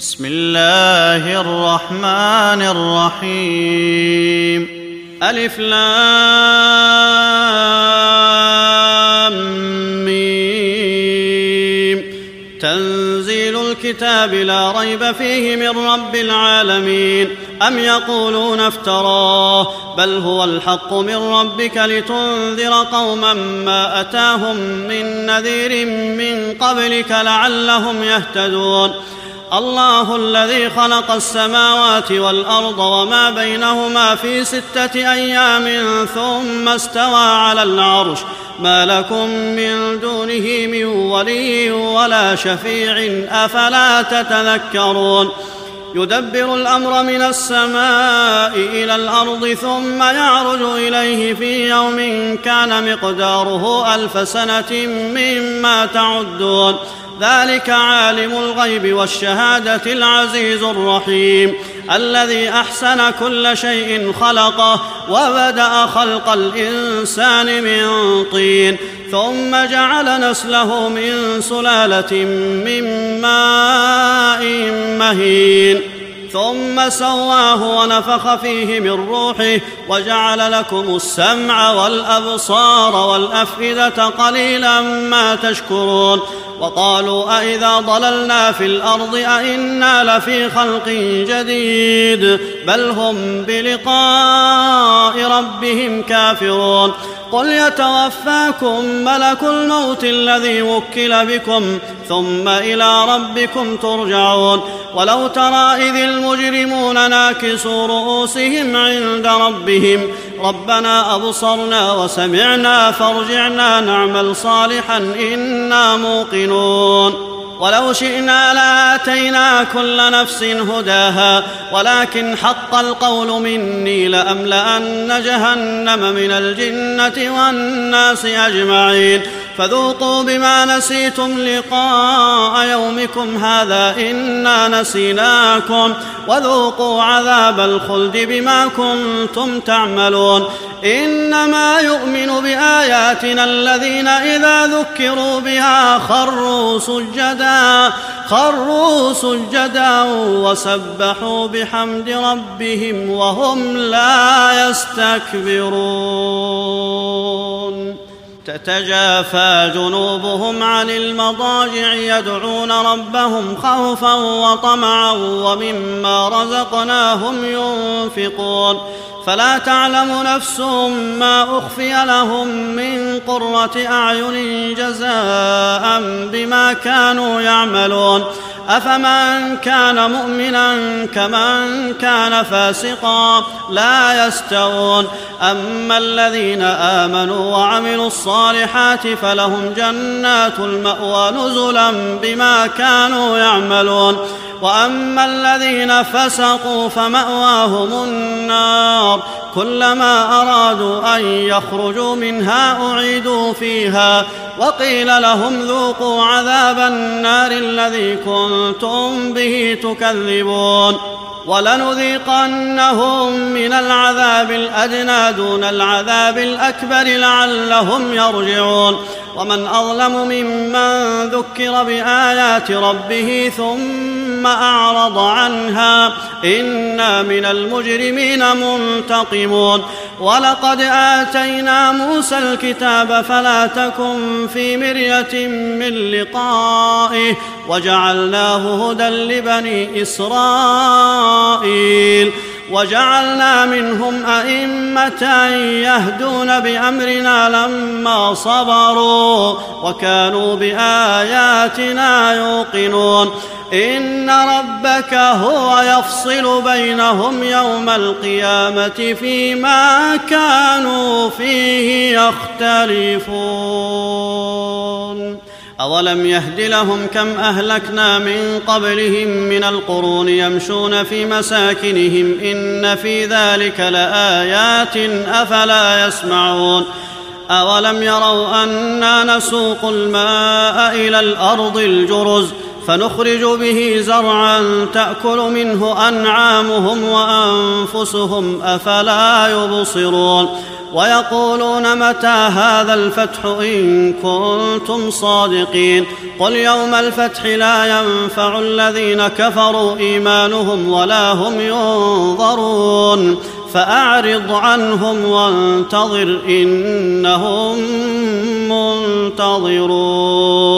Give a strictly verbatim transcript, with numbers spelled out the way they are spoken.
بسم الله الرحمن الرحيم ألف لام ميم تنزيل الكتاب لا ريب فيه من رب العالمين أم يقولون افتراه بل هو الحق من ربك لتنذر قوما ما أتاهم من نذير من قبلك لعلهم يهتدون الله الذي خلق السماوات والأرض وما بينهما في ستة أيام ثم استوى على العرش ما لكم من دونه من ولي ولا شفيع أفلا تتذكرون يدبر الأمر من السماء إلى الأرض ثم يعرج إليه في يوم كان مقداره ألف سنة مما تعدون ذلك عالم الغيب والشهادة العزيز الرحيم الذي أحسن كل شيء خلقه وبدأ خلق الإنسان من طين ثم جعل نسله من سلالة من ماء مهين ثم سواه ونفخ فيه من روحه وجعل لكم السمع والأبصار والأفئدة قليلا ما تشكرون وقالوا أئذا ضللنا في الأرض أئنا لفي خلق جديد بل هم بلقاء ربهم كافرون قل يتوفاكم ملك الموت الذي وكل بكم ثم إلى ربكم ترجعون ولو ترى إذ المجرمون ناكسوا رؤوسهم عند ربهم ربنا أبصرنا وسمعنا فارجعنا نعمل صالحا إنا موقنون ولو شئنا لآتينا كل نفس هداها ولكن حق القول مني لأملأن جهنم من الجنة والناس أجمعين فذوقوا بما نسيتم لقاء يومكم هذا إنا نسيناكم وذوقوا عذاب الخلد بما كنتم تعملون إنما يؤمن بآياتنا الذين إذا ذكروا بها خروا سجدا خروا سجدا وسبحوا بحمد ربهم وهم لا يستكبرون تتجافى جنوبهم عن المضاجع يدعون ربهم خوفا وطمعا ومما رزقناهم ينفقون فلا تعلم نفس ما أخفي لهم من قرة أعين جزاء بما كانوا يعملون أفمن كان مؤمنا كمن كان فاسقا لا يستوون أما الذين آمنوا وعملوا الصالحات فلهم جنات المأوى نزلا بما كانوا يعملون وأما الذين فسقوا فمأواهم النار كلما أرادوا أن يخرجوا منها أعيدوا فيها وقيل لهم ذوقوا عذاب النار الذي كنتم به تكذبون ولنذيقنهم من العذاب الأدنى دون العذاب الأكبر لعلهم يرجعون ومن أظلم ممن ذكر بآيات ربه ثم أعرض عنها إنا من المجرمين منتقمون ولقد آتينا موسى الكتاب فلا تكن في مرية من لقائه وجعلناه هدى لبني إسرائيل وجعلنا منهم أئمة يهدون بأمرنا لما صبروا وكانوا بآياتنا يوقنون إن ربك هو يفصل بينهم يوم القيامة فيما كانوا فيه يختلفون أولم يهد لهم كم أهلكنا من قبلهم من القرون يمشون في مساكنهم إن في ذلك لآيات أفلا يسمعون أولم يروا أنا نسوق الماء إلى الأرض الجرز فنخرج به زرعا تأكل منه أنعامهم وأنفسهم أفلا يبصرون ويقولون متى هذا الفتح إن كنتم صادقين قل يوم الفتح لا ينفع الذين كفروا إيمانهم ولا هم ينظرون فأعرض عنهم وانتظر إنهم منتظرون.